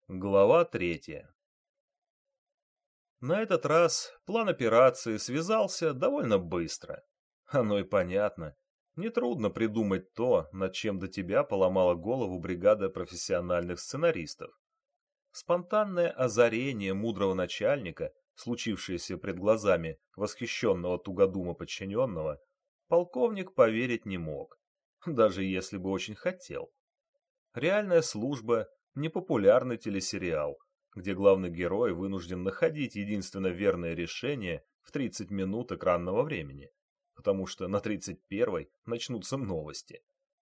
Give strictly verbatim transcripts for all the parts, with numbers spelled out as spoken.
Глава третья. На этот раз план операции связался довольно быстро. Оно и понятно. Нетрудно придумать то, над чем до тебя поломала голову бригада профессиональных сценаристов. Спонтанное озарение мудрого начальника, случившееся пред глазами восхищенного тугодума подчиненного, полковник поверить не мог, даже если бы очень хотел. Реальная служба — непопулярный телесериал, где главный герой вынужден находить единственно верное решение в тридцать минут экранного времени, потому что на тридцать первой начнутся новости.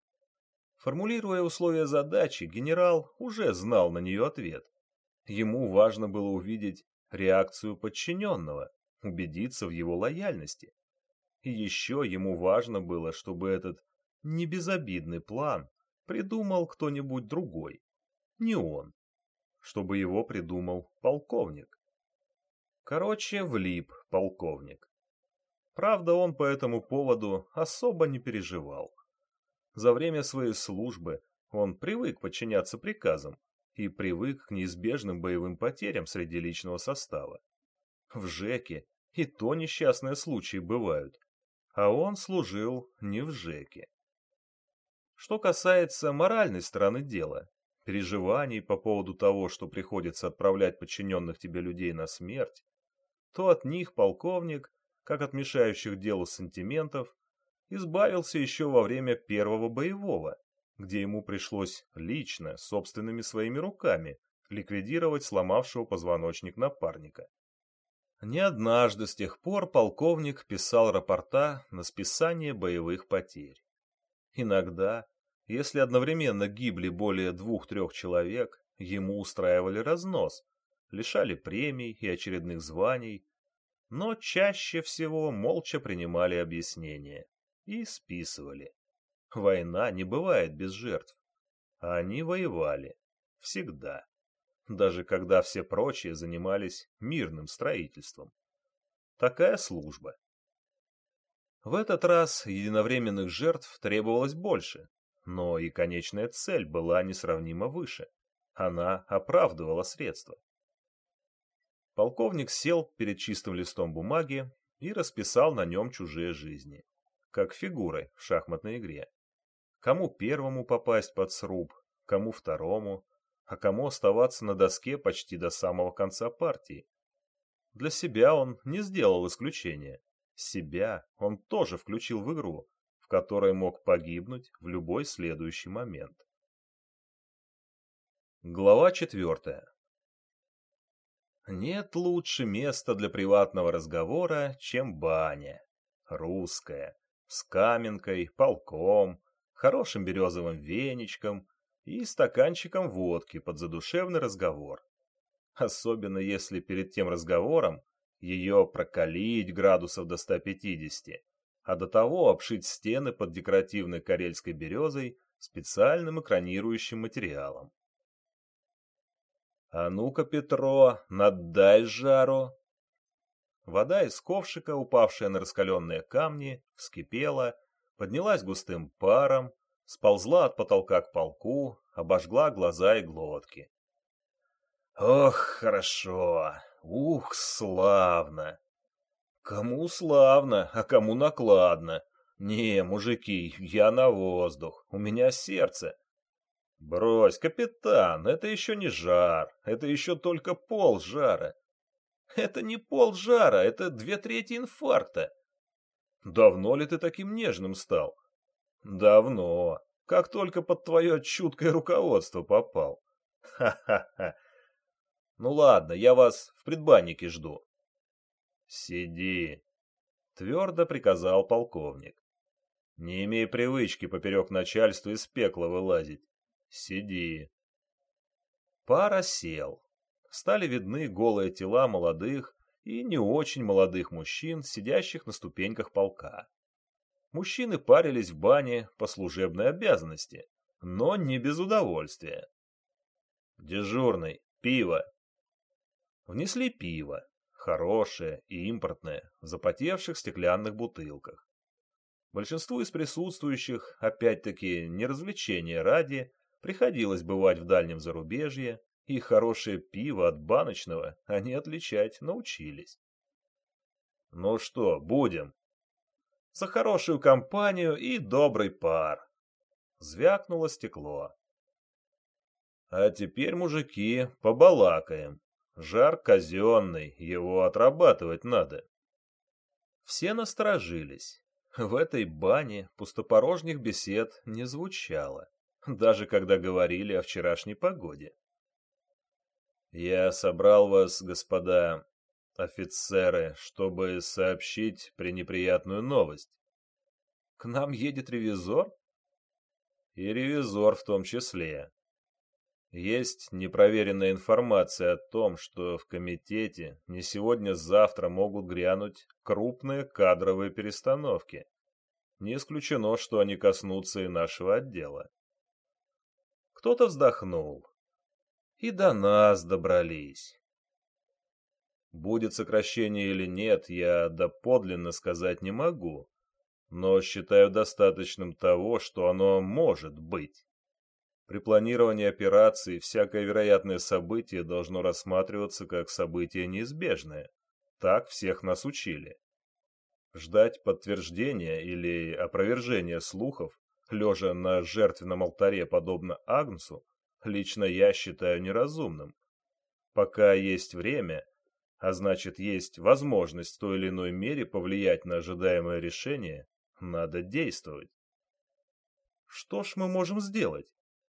Формулируя условия задачи, генерал уже знал на нее ответ. Ему важно было увидеть реакцию подчиненного, убедиться в его лояльности. И еще ему важно было, чтобы этот небезобидный план придумал кто-нибудь другой, не он, чтобы его придумал полковник. Короче, влип полковник. Правда, он по этому поводу особо не переживал. За время своей службы он привык подчиняться приказам и привык к неизбежным боевым потерям среди личного состава. В ЖЭКе и то несчастные случаи бывают, а он служил не в ЖЭКе. Что касается моральной стороны дела, переживаний по поводу того, что приходится отправлять подчиненных тебе людей на смерть, то от них полковник, как от мешающих делу сантиментов, избавился еще во время первого боевого, где ему пришлось лично, собственными своими руками, ликвидировать сломавшего позвоночник напарника. Не однажды с тех пор полковник писал рапорта на списание боевых потерь. Иногда, если одновременно гибли более двух-трех человек, ему устраивали разнос, лишали премий и очередных званий, но чаще всего молча принимали объяснения и списывали. Война не бывает без жертв, а они воевали всегда, даже когда все прочие занимались мирным строительством. Такая служба. В этот раз единовременных жертв требовалось больше, но и конечная цель была несравнимо выше. Она оправдывала средства. Полковник сел перед чистым листом бумаги и расписал на нем чужие жизни, как фигуры в шахматной игре. Кому первому попасть под сруб, кому второму, а кому оставаться на доске почти до самого конца партии. Для себя он не сделал исключения. Себя он тоже включил в игру, в которой мог погибнуть в любой следующий момент. Глава четвертая. Нет лучше места для приватного разговора, чем баня. Русская, с каменкой, полком, хорошим березовым веничком и стаканчиком водки под задушевный разговор. Особенно если перед тем разговором ее прокалить градусов до ста пятидесяти, а до того обшить стены под декоративной карельской березой специальным экранирующим материалом. «А ну-ка, Петро, надай жару!» Вода из ковшика, упавшая на раскаленные камни, вскипела, поднялась густым паром, сползла от потолка к полку, обожгла глаза и глотки. «Ох, хорошо! Ух, славно!» «Кому славно, а кому накладно? Не, мужики, я на воздух, у меня сердце». «Брось, капитан, это еще не жар, это еще только пол жара». «Это не пол жара, это две трети инфаркта». «Давно ли ты таким нежным стал?» «Давно, как только под твое чуткое руководство попал». «Ха-ха-ха! Ну ладно, я вас в предбаннике жду». «Сиди», — твердо приказал полковник. «Не имей привычки поперек начальства из пекла вылазить. Сиди». Пара сел. Стали видны голые тела молодых и не очень молодых мужчин, сидящих на ступеньках полка. Мужчины парились в бане по служебной обязанности, но не без удовольствия. «Дежурный, пиво». Внесли пиво, хорошее и импортное, в запотевших стеклянных бутылках. Большинству из присутствующих, опять-таки, не развлечения ради, приходилось бывать в дальнем зарубежье И хорошее пиво от баночного они отличать научились. Ну что, будем? За хорошую компанию и добрый пар. Звякнуло стекло. А теперь, мужики, побалакаем. Жар казенный, его отрабатывать надо. Все насторожились. В этой бане пустопорожних бесед не звучало, даже когда говорили о вчерашней погоде. Я собрал вас, господа офицеры, чтобы сообщить пренеприятную новость. К нам едет ревизор? И ревизор в том числе. Есть непроверенная информация о том, что в комитете не сегодня-завтра могут грянуть крупные кадровые перестановки. Не исключено, что они коснутся и нашего отдела. Кто-то вздохнул. И до нас добрались. Будет сокращение или нет, я доподлинно сказать не могу, но считаю достаточным того, что оно может быть. При планировании операции всякое вероятное событие должно рассматриваться как событие неизбежное. Так всех нас учили. Ждать подтверждения или опровержения слухов, лежа на жертвенном алтаре подобно Агнцу, лично я считаю неразумным. Пока есть время, а значит есть возможность в той или иной мере повлиять на ожидаемое решение, надо действовать. Что ж мы можем сделать?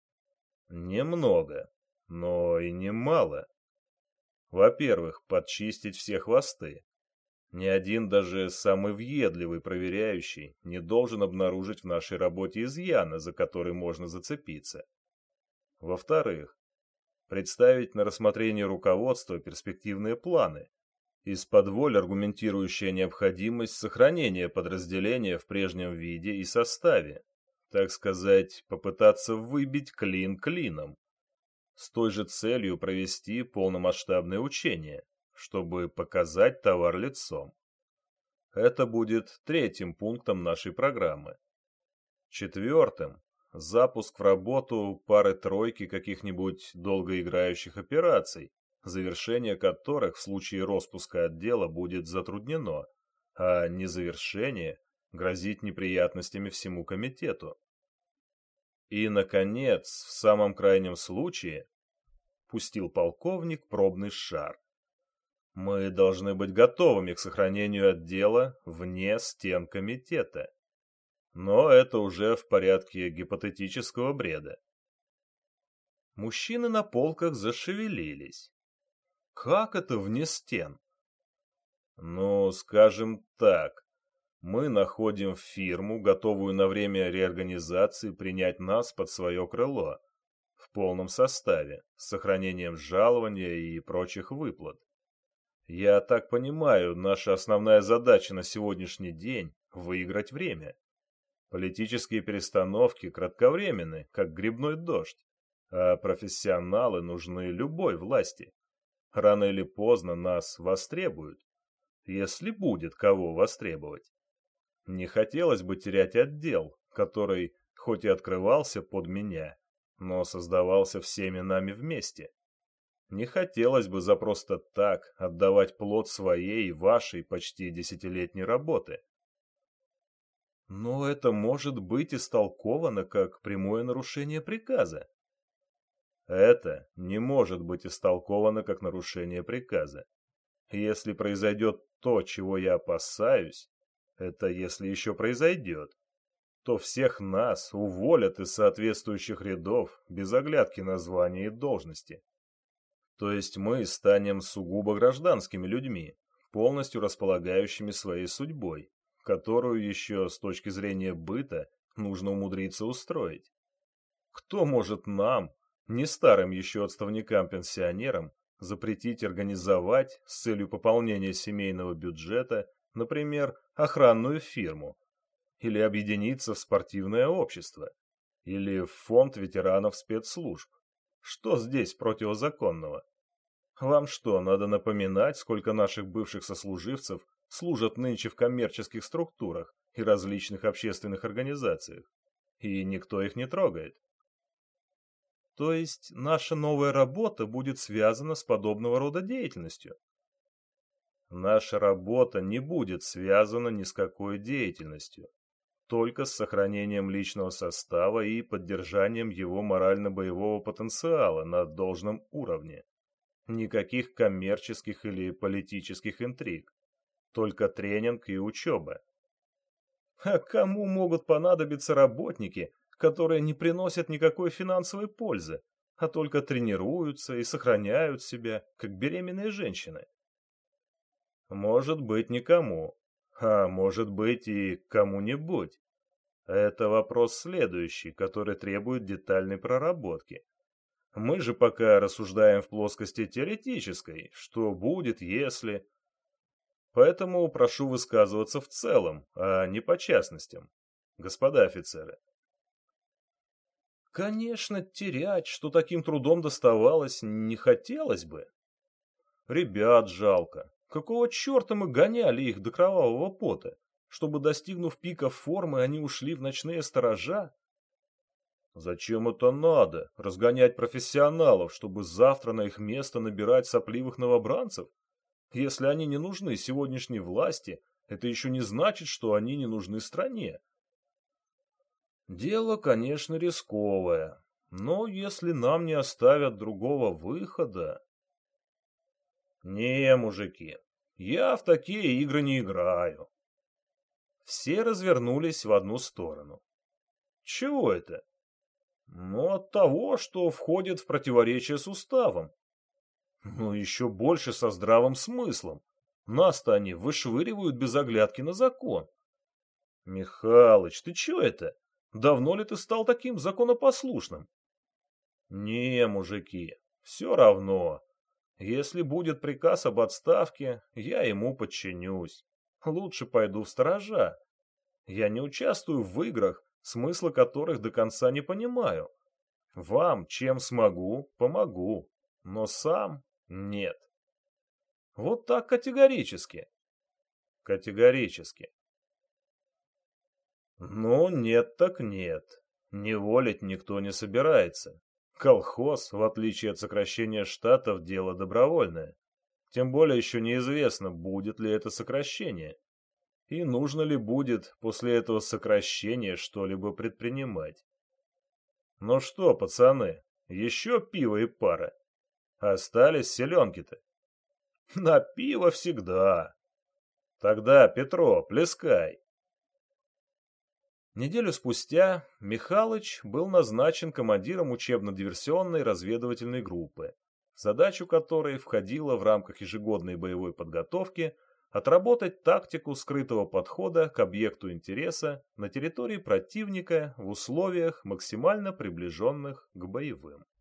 Немного, но и немало. Во-первых, подчистить все хвосты. Ни один, даже самый въедливый проверяющий, не должен обнаружить в нашей работе изъяна, за который можно зацепиться. Во-вторых, представить на рассмотрение руководства перспективные планы, из-под воль аргументирующие необходимость сохранения подразделения в прежнем виде и составе. Так сказать, попытаться выбить клин клином. С той же целью провести полномасштабное учение, чтобы показать товар лицом. Это будет третьим пунктом нашей программы. Четвертым – запуск в работу пары-тройки каких-нибудь долгоиграющих операций, завершение которых в случае распуска отдела будет затруднено, а незавершение грозит неприятностями всему комитету. И, наконец, в самом крайнем случае, пустил полковник пробный шар. Мы должны быть готовыми к сохранению отдела вне стен комитета. Но это уже в порядке гипотетического бреда. Мужчины на полках зашевелились. Как это вне стен? Ну, скажем так. Мы находим фирму, готовую на время реорганизации принять нас под свое крыло, в полном составе, с сохранением жалования и прочих выплат. Я так понимаю, наша основная задача на сегодняшний день – выиграть время. Политические перестановки кратковременны, как грибной дождь, а профессионалы нужны любой власти. Рано или поздно нас востребуют, если будет кого востребовать. Не хотелось бы терять отдел, который хоть и открывался под меня, но создавался всеми нами вместе. Не хотелось бы за просто так отдавать плод своей и вашей почти десятилетней работы. Но это может быть истолковано как прямое нарушение приказа. Это не может быть истолковано как нарушение приказа. Если произойдет то, чего я опасаюсь, это если еще произойдет, то всех нас уволят из соответствующих рядов без оглядки на звания и должности. То есть мы станем сугубо гражданскими людьми, полностью располагающими своей судьбой, которую еще с точки зрения быта нужно умудриться устроить. Кто может нам, не старым еще отставникам-пенсионерам, запретить организовать с целью пополнения семейного бюджета, например, охранную фирму, или объединиться в спортивное общество, или в фонд ветеранов спецслужб? Что здесь противозаконного? Вам что, надо напоминать, сколько наших бывших сослуживцев служат нынче в коммерческих структурах и различных общественных организациях, и никто их не трогает? То есть наша новая работа будет связана с подобного рода деятельностью? Наша работа не будет связана ни с какой деятельностью, только с сохранением личного состава и поддержанием его морально-боевого потенциала на должном уровне. Никаких коммерческих или политических интриг, только тренинг и учеба. А кому могут понадобиться работники, которые не приносят никакой финансовой пользы, а только тренируются и сохраняют себя, как беременные женщины? Может быть, никому, а может быть и кому-нибудь. Это вопрос следующий, который требует детальной проработки. Мы же пока рассуждаем в плоскости теоретической, что будет, если... Поэтому прошу высказываться в целом, а не по частностям, господа офицеры. Конечно, терять, что таким трудом доставалось, не хотелось бы. Ребят жалко. Какого черта мы гоняли их до кровавого пота, чтобы, достигнув пика формы, они ушли в ночные сторожа? Зачем это надо? Разгонять профессионалов, чтобы завтра на их место набирать сопливых новобранцев? Если они не нужны сегодняшней власти, это еще не значит, что они не нужны стране. Дело, конечно, рисковое, но если нам не оставят другого выхода... Не, мужики, я в такие игры не играю. Все развернулись в одну сторону. Чего это? Ну, от того, что входит в противоречие с уставом. Но еще больше со здравым смыслом. Нас-то они вышвыривают без оглядки на закон. Михалыч, ты че это? Давно ли ты стал таким законопослушным? Не, мужики, все равно. Если будет приказ об отставке, я ему подчинюсь. Лучше пойду в сторожа. Я не участвую в играх, смысла которых до конца не понимаю. Вам, чем смогу, помогу, но сам нет. Вот так категорически. Категорически. Ну, нет так нет. Неволить никто не собирается. Колхоз, в отличие от сокращения штатов, дело добровольное. Тем более еще неизвестно, будет ли это сокращение. И нужно ли будет после этого сокращения что-либо предпринимать. Ну что, пацаны, еще пиво и пара. Остались селенки-то. На пиво всегда. Тогда, Петро, плескай. Неделю спустя Михалыч был назначен командиром учебно-диверсионной разведывательной группы, в задачу которой входило в рамках ежегодной боевой подготовки отработать тактику скрытого подхода к объекту интереса на территории противника в условиях, максимально приближенных к боевым.